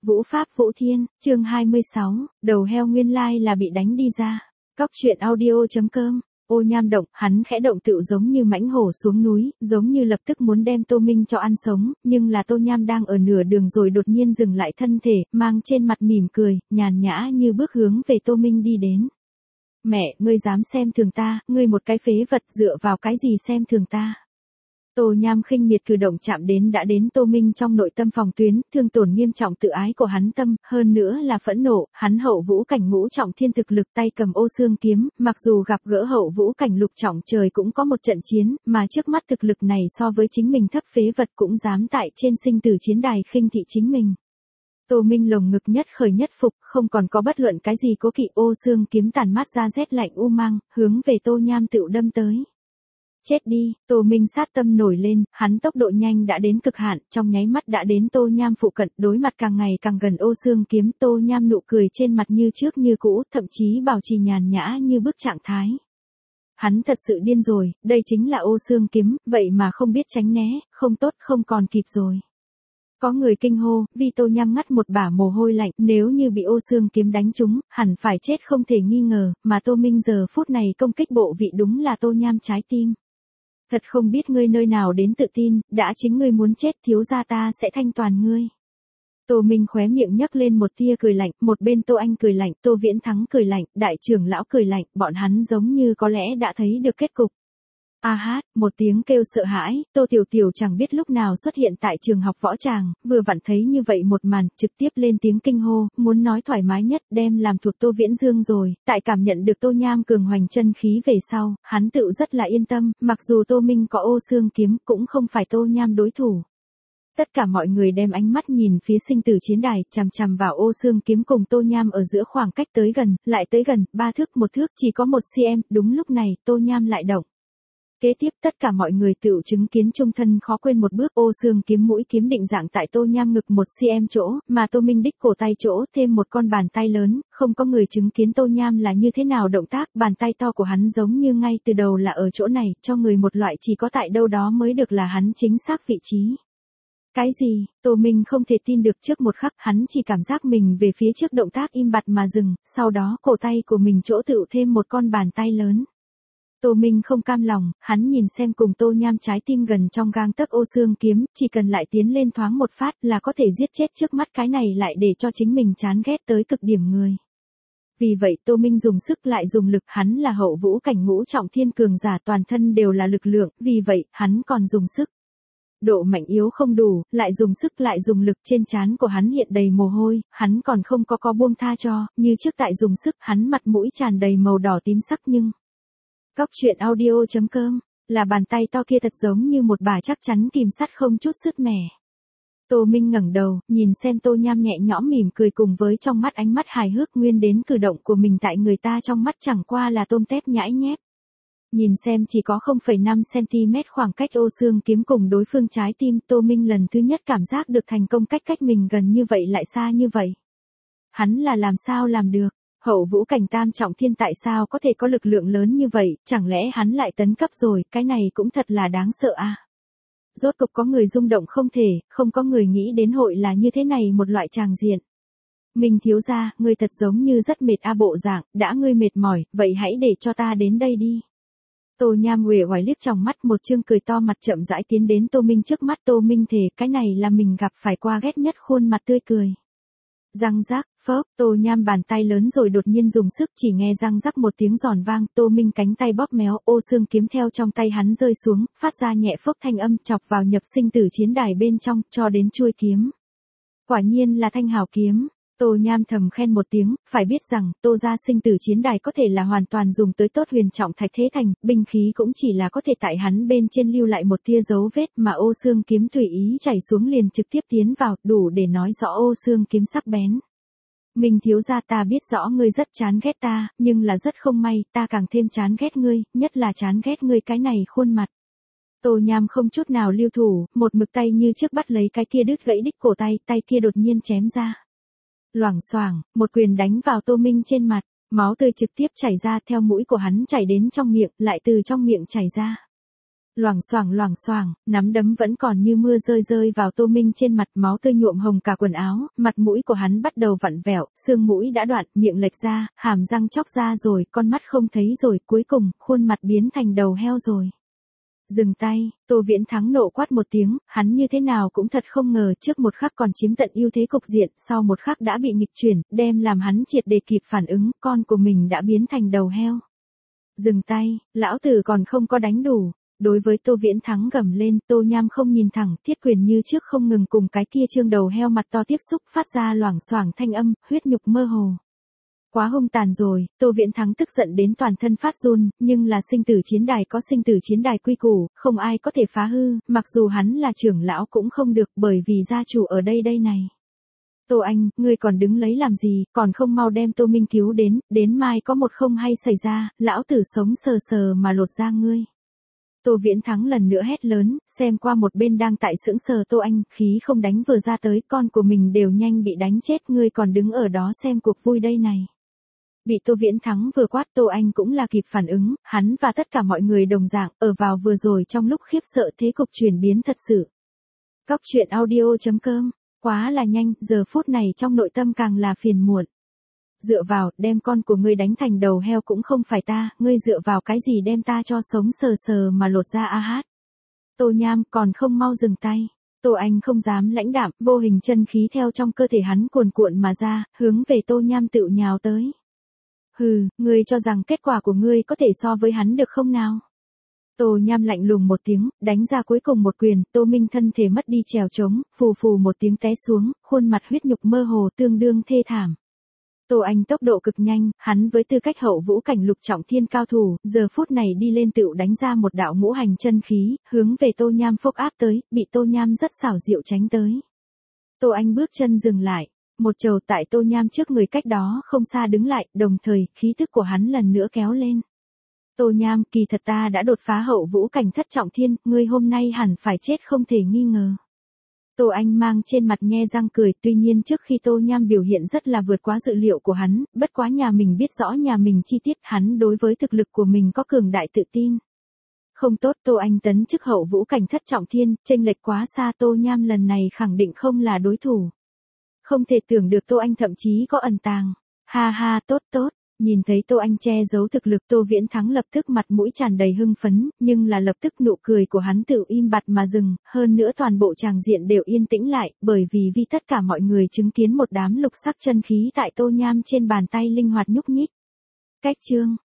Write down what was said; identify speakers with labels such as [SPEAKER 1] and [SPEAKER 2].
[SPEAKER 1] Vũ Pháp Vũ Thiên, chương 26, đầu heo nguyên lai là bị đánh đi ra. Cóc truyện audio.com. Ô Nham động, hắn khẽ động tựu giống như mãnh hổ xuống núi, giống như lập tức muốn đem Tô Minh cho ăn sống, nhưng là Tô Nham đang ở nửa đường rồi đột nhiên dừng lại thân thể, mang trên mặt mỉm cười, nhàn nhã như bước hướng về Tô Minh đi đến. Mẹ, ngươi dám xem thường ta, ngươi một cái phế vật dựa vào cái gì xem thường ta. Tô Nham khinh miệt cử động chạm đến đã đến Tô Minh trong nội tâm phòng tuyến, thương tổn nghiêm trọng tự ái của hắn tâm, hơn nữa là phẫn nộ, hắn hậu vũ cảnh ngũ trọng thiên thực lực tay cầm ô xương kiếm, mặc dù gặp gỡ hậu vũ cảnh lục trọng trời cũng có một trận chiến, mà trước mắt thực lực này so với chính mình thấp phế vật cũng dám tại trên sinh tử chiến đài khinh thị chính mình. Tô Minh lồng ngực nhất khởi nhất phục, không còn có bất luận cái gì cố kỵ, ô xương kiếm tàn mát ra rét lạnh u mang, hướng về Tô Nham tựu đâm tới. Chết đi, Tô Minh sát tâm nổi lên, hắn tốc độ nhanh đã đến cực hạn, trong nháy mắt đã đến Tô Nham phụ cận, đối mặt càng ngày càng gần ô xương kiếm, Tô Nham nụ cười trên mặt như trước như cũ, thậm chí bảo trì nhàn nhã như bức trạng thái. Hắn thật sự điên rồi, đây chính là ô xương kiếm, vậy mà không biết tránh né, không tốt không còn kịp rồi. Có người kinh hô, vì Tô Nham ngắt một bả mồ hôi lạnh, nếu như bị ô xương kiếm đánh trúng, hẳn phải chết không thể nghi ngờ, mà Tô Minh giờ phút này công kích bộ vị đúng là Tô Nham trái tim. Thật không biết ngươi nơi nào đến tự tin, đã chính ngươi muốn chết thiếu gia ta sẽ thanh toàn ngươi. Tô Minh khóe miệng nhấc lên một tia cười lạnh, một bên Tô Anh cười lạnh, Tô Viễn Thắng cười lạnh, đại trưởng lão cười lạnh, bọn hắn giống như có lẽ đã thấy được kết cục. A hát, một tiếng kêu sợ hãi, Tô Tiểu Tiểu chẳng biết lúc nào xuất hiện tại trường học võ tràng, vừa vặn thấy như vậy một màn, trực tiếp lên tiếng kinh hô, muốn nói thoải mái nhất, đem làm thuộc Tô Viễn Dương rồi, tại cảm nhận được Tô Nham cường hoành chân khí về sau, hắn tự rất là yên tâm, mặc dù Tô Minh có ô xương kiếm, cũng không phải Tô Nham đối thủ. Tất cả mọi người đem ánh mắt nhìn phía sinh tử chiến đài, chằm chằm vào ô xương kiếm cùng Tô Nham ở giữa khoảng cách tới gần, lại tới gần, 3 thước 1 thước, chỉ có 1 cm, đúng lúc này, Tô Nham lại động. Kế tiếp tất cả mọi người tự chứng kiến trung thân khó quên một bước, ô xương kiếm mũi kiếm định dạng tại Tô Nham ngực 1 cm chỗ, mà Tô Minh đích cổ tay chỗ thêm một con bàn tay lớn, không có người chứng kiến Tô Nham là như thế nào động tác, bàn tay to của hắn giống như ngay từ đầu là ở chỗ này, cho người một loại chỉ có tại đâu đó mới được là hắn chính xác vị trí. Cái gì, Tô Minh không thể tin được, trước một khắc hắn chỉ cảm giác mình về phía trước động tác im bặt mà dừng, sau đó cổ tay của mình chỗ tự thêm một con bàn tay lớn. Tô Minh không cam lòng, hắn nhìn xem cùng Tô Nham trái tim gần trong gang tấc ô xương kiếm, chỉ cần lại tiến lên thoáng một phát là có thể giết chết trước mắt cái này lại để cho chính mình chán ghét tới cực điểm người. Vì vậy Tô Minh dùng sức lại dùng lực, hắn là hậu vũ cảnh ngũ trọng thiên cường giả, toàn thân đều là lực lượng, vì vậy hắn còn dùng sức. Độ mạnh yếu không đủ, lại dùng sức lại dùng lực, trên trán của hắn hiện đầy mồ hôi, hắn còn không có buông tha cho, như trước tại dùng sức, hắn mặt mũi tràn đầy màu đỏ tím sắc nhưng... Cóc truyện audio.com, là bàn tay to kia thật giống như một bà chắc chắn kìm sắt không chút sứt mẻ. Tô Minh ngẩng đầu, nhìn xem Tô Nham nhẹ nhõm mỉm cười cùng với trong mắt ánh mắt hài hước nguyên đến cử động của mình tại người ta trong mắt chẳng qua là tôm tép nhãi nhép. Nhìn xem chỉ có 0,5 cm khoảng cách ô xương kiếm cùng đối phương trái tim, Tô Minh lần thứ nhất cảm giác được thành công cách mình gần như vậy lại xa như vậy. Hắn là làm sao làm được? Hậu vũ cảnh tam trọng thiên tại sao có thể có lực lượng lớn như vậy, chẳng lẽ hắn lại tấn cấp rồi, cái này cũng thật là đáng sợ a. Rốt cục có người rung động không thể, không có người nghĩ đến hội là như thế này một loại tràng diện. Mình thiếu gia, ngươi thật giống như rất mệt bộ dạng, đã ngươi mệt mỏi, vậy hãy để cho ta đến đây đi. Tô Nham uể oải liếc trong mắt, một chương cười to mặt chậm rãi tiến đến Tô Minh trước mắt. Tô Minh thề, cái này là mình gặp phải qua ghét nhất khuôn mặt tươi cười. Răng rác, phớp, Tô Nham bàn tay lớn rồi đột nhiên dùng sức, chỉ nghe răng rắc một tiếng giòn vang, Tô Minh cánh tay bóp méo, ô xương kiếm theo trong tay hắn rơi xuống, phát ra nhẹ phốc thanh âm, chọc vào nhập sinh tử chiến đài bên trong, cho đến chuôi kiếm. Quả nhiên là thanh hảo kiếm. Tô Nham thầm khen một tiếng, phải biết rằng, Tô gia sinh tử chiến đài có thể là hoàn toàn dùng tới tốt huyền trọng thạch thế thành, binh khí cũng chỉ là có thể tại hắn bên trên lưu lại một tia dấu vết, mà ô xương kiếm tùy ý chảy xuống liền trực tiếp tiến vào, đủ để nói rõ ô xương kiếm sắc bén. Mình thiếu gia, ta biết rõ ngươi rất chán ghét ta, nhưng là rất không may, ta càng thêm chán ghét ngươi, nhất là chán ghét ngươi cái này khuôn mặt. Tô Nham không chút nào lưu thủ, một mực tay như trước bắt lấy cái kia đứt gãy đích cổ tay, tay kia đột nhiên chém ra. Loảng xoảng, một quyền đánh vào Tô Minh trên mặt, máu tươi trực tiếp chảy ra, theo mũi của hắn chảy đến trong miệng, lại từ trong miệng chảy ra. Loảng xoảng, nắm đấm vẫn còn như mưa rơi rơi vào Tô Minh trên mặt, máu tươi nhuộm hồng cả quần áo, mặt mũi của hắn bắt đầu vặn vẹo, xương mũi đã đoạn, miệng lệch ra, hàm răng chóc ra rồi, con mắt không thấy rồi, cuối cùng, khuôn mặt biến thành đầu heo rồi. Dừng tay, Tô Viễn Thắng nộ quát một tiếng, hắn như thế nào cũng thật không ngờ trước một khắc còn chiếm tận ưu thế cục diện, sau một khắc đã bị nghịch chuyển, đem làm hắn triệt để kịp phản ứng, con của mình đã biến thành đầu heo. Dừng tay, lão tử còn không có đánh đủ. Đối với Tô Viễn Thắng gầm lên, Tô Nham không nhìn thẳng, thiết quyền như trước không ngừng cùng cái kia trương đầu heo mặt to tiếp xúc, phát ra loảng xoảng thanh âm, huyết nhục mơ hồ. Quá hung tàn rồi, Tô Viễn Thắng tức giận đến toàn thân phát run, nhưng là sinh tử chiến đài có sinh tử chiến đài quy củ, không ai có thể phá hư, mặc dù hắn là trưởng lão cũng không được bởi vì gia chủ ở đây này. Tô Anh, ngươi còn đứng lấy làm gì, còn không mau đem Tô Minh cứu đến mai có một không hay xảy ra, lão tử sống sờ sờ mà lột da ngươi. Tô Viễn Thắng lần nữa hét lớn, xem qua một bên đang tại sững sờ Tô Anh, khí không đánh vừa ra tới, con của mình đều nhanh bị đánh chết, ngươi còn đứng ở đó xem cuộc vui đây này. Bị Tô Viễn Thắng vừa quát, Tô Anh cũng là kịp phản ứng, hắn và tất cả mọi người đồng dạng, ở vào vừa rồi trong lúc khiếp sợ thế cục chuyển biến thật sự. Cóc truyện audio.com, quá là nhanh, giờ phút này trong nội tâm càng là phiền muộn. Dựa vào, đem con của ngươi đánh thành đầu heo cũng không phải ta, ngươi dựa vào cái gì đem ta cho sống sờ sờ mà lột ra a hát. Tô Nham còn không mau dừng tay. Tô Anh không dám lãnh đạm, vô hình chân khí theo trong cơ thể hắn cuồn cuộn mà ra, hướng về Tô Nham tựu nhào tới. Hừ, ngươi cho rằng kết quả của ngươi có thể so với hắn được không nào? Tô Nham lạnh lùng một tiếng, đánh ra cuối cùng một quyền, Tô Minh thân thể mất đi trèo trống, phù phù một tiếng té xuống, khuôn mặt huyết nhục mơ hồ tương đương thê thảm. Tô Anh tốc độ cực nhanh, hắn với tư cách hậu vũ cảnh lục trọng thiên cao thủ, giờ phút này đi lên tựu đánh ra một đạo ngũ hành chân khí, hướng về Tô Nham phốc áp tới, bị Tô Nham rất xảo diệu tránh tới. Tô Anh bước chân dừng lại, một trầu tại Tô Nham trước người cách đó không xa đứng lại, đồng thời, khí tức của hắn lần nữa kéo lên. Tô Nham, kỳ thật ta đã đột phá hậu vũ cảnh thất trọng thiên, ngươi hôm nay hẳn phải chết không thể nghi ngờ. Tô Anh mang trên mặt nhe răng cười, tuy nhiên trước khi Tô Nham biểu hiện rất là vượt quá dự liệu của hắn, bất quá nhà mình biết rõ nhà mình chi tiết, hắn đối với thực lực của mình có cường đại tự tin. Không tốt, Tô Anh tấn chức hậu vũ cảnh thất trọng thiên, chênh lệch quá xa, Tô Nham lần này khẳng định không là đối thủ. Không thể tưởng được Tô Anh thậm chí có ẩn tàng. Ha ha, tốt tốt. Nhìn thấy Tô Anh che giấu thực lực, Tô Viễn Thắng lập tức mặt mũi tràn đầy hưng phấn, nhưng là lập tức nụ cười của hắn tự im bặt mà dừng, hơn nữa toàn bộ tràng diện đều yên tĩnh lại, bởi vì tất cả mọi người chứng kiến một đám lục sắc chân khí tại Tô Nham trên bàn tay linh hoạt nhúc nhích. Cách chương